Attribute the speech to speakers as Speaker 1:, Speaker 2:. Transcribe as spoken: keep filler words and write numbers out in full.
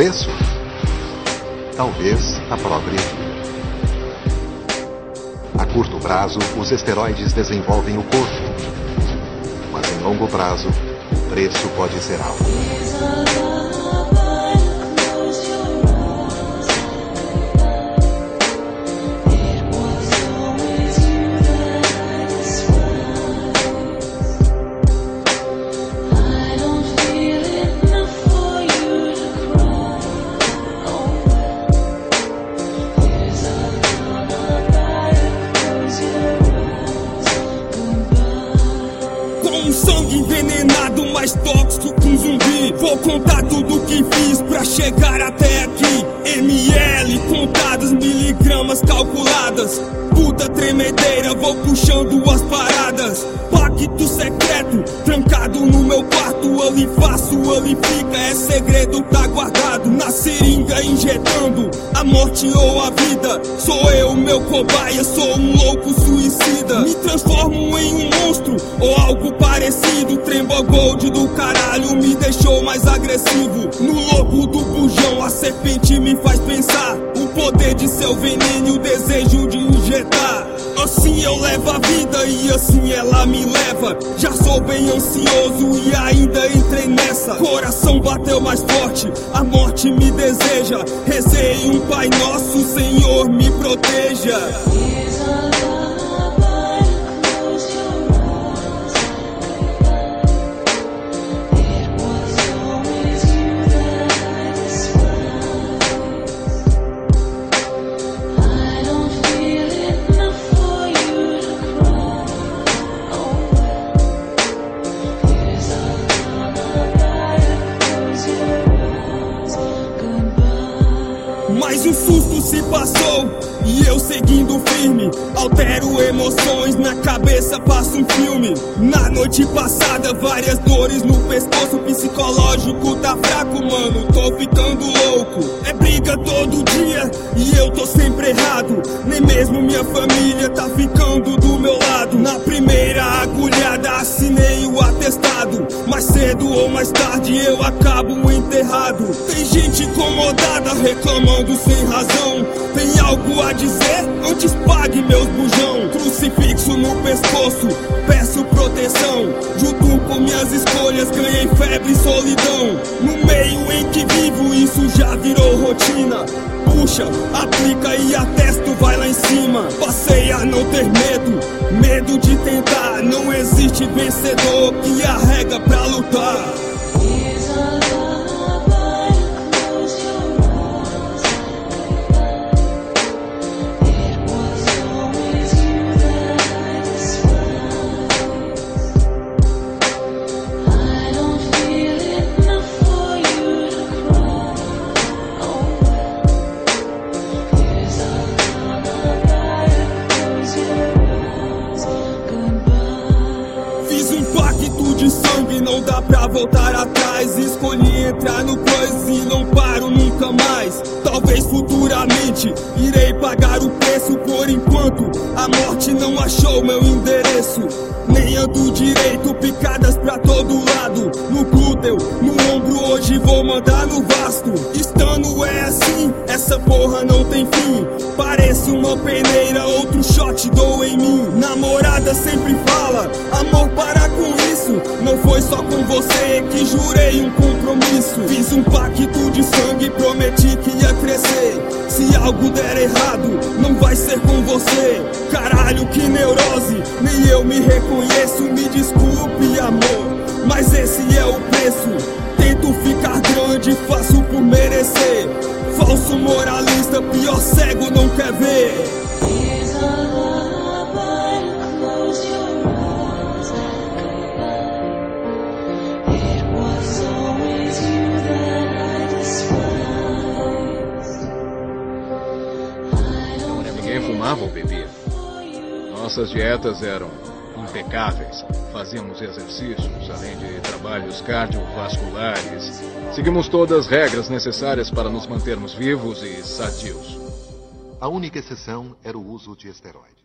Speaker 1: preço? Talvez a própria vida. A curto prazo, os esteroides desenvolvem o corpo. Mas em longo prazo, o preço pode ser alto.
Speaker 2: Sangue envenenado, mais tóxico que um zumbi. Vou contar tudo que fiz pra chegar até aqui. M L contadas, miligramas calculadas. Puta tremedeira, vou puxando as paradas. Pacto secreto, trancado no meu quarto. Ali faço, ali fica, é segredo, tá guardado. Na seringa injetando a morte ou a vida. Sou eu, meu cobaia, sou um louco suicida. Me transformo em um monstro ou algo parecido. Trembo Gold do caralho me deixou mais agressivo. No louco do bujão, a serpente me faz pensar. O poder de seu veneno e o desejo de injetar. Assim eu levo a vida e assim ela me leva. Já sou bem ansioso e ainda entrei nessa. Coração bateu mais forte, a morte me deseja. Rezei um Pai Nosso, Senhor me proteja. Mas o susto se passou e eu seguindo firme. Altero emoções, na cabeça passa um filme. Na noite passada várias dores no pescoço. Psicológico tá fraco, mano, tô ficando louco. É briga todo dia e eu tô sempre errado. Nem mesmo minha família tá ficando do meu lado. Na primeira agulhada assinei o atestado. Mais cedo ou mais tarde eu acabo enterrado. Tem gente incomodada reclamando sem razão. Tem algo a dizer? Antes pague meus bujão. Crucifixo no pescoço, peço proteção. Junto com minhas escolhas ganhei febre e solidão. No meio em que vivo isso já virou rotina. Puxa, aplica e atesto, vai lá em cima. Passei a não ter medo, medo de tentar. Não existe vencedor que arrega pra lutar. De sangue, não dá pra voltar atrás. Escolhi entrar no coisa e não paro nunca mais. Talvez futuramente irei pagar o preço. Por enquanto a morte não achou meu endereço. Nem ando direito, picadas pra todo lado. No glúteo, no ombro, hoje vou mandar no vasto. Estando é assim, essa porra não tem fim. Pareço uma peneira, outro shot dou em mim. Namorada sempre fala, amor, para com isso. Não foi só com você que jurei um compromisso. Fiz um pacto de sangue, prometi que ia crescer. Se algo der errado, não vai ser com você. Caralho, que neurose, nem eu me reconheço. Me desculpe, amor, mas esse é o preço. Tento ficar grande, faço por merecer. Falso moralista, pior cego não quer ver.
Speaker 3: Fumava ou bebia. Nossas dietas eram impecáveis. Fazíamos exercícios, além de trabalhos cardiovasculares. Seguimos todas as regras necessárias para nos mantermos vivos e sadios.
Speaker 1: A única exceção era o uso de esteroides.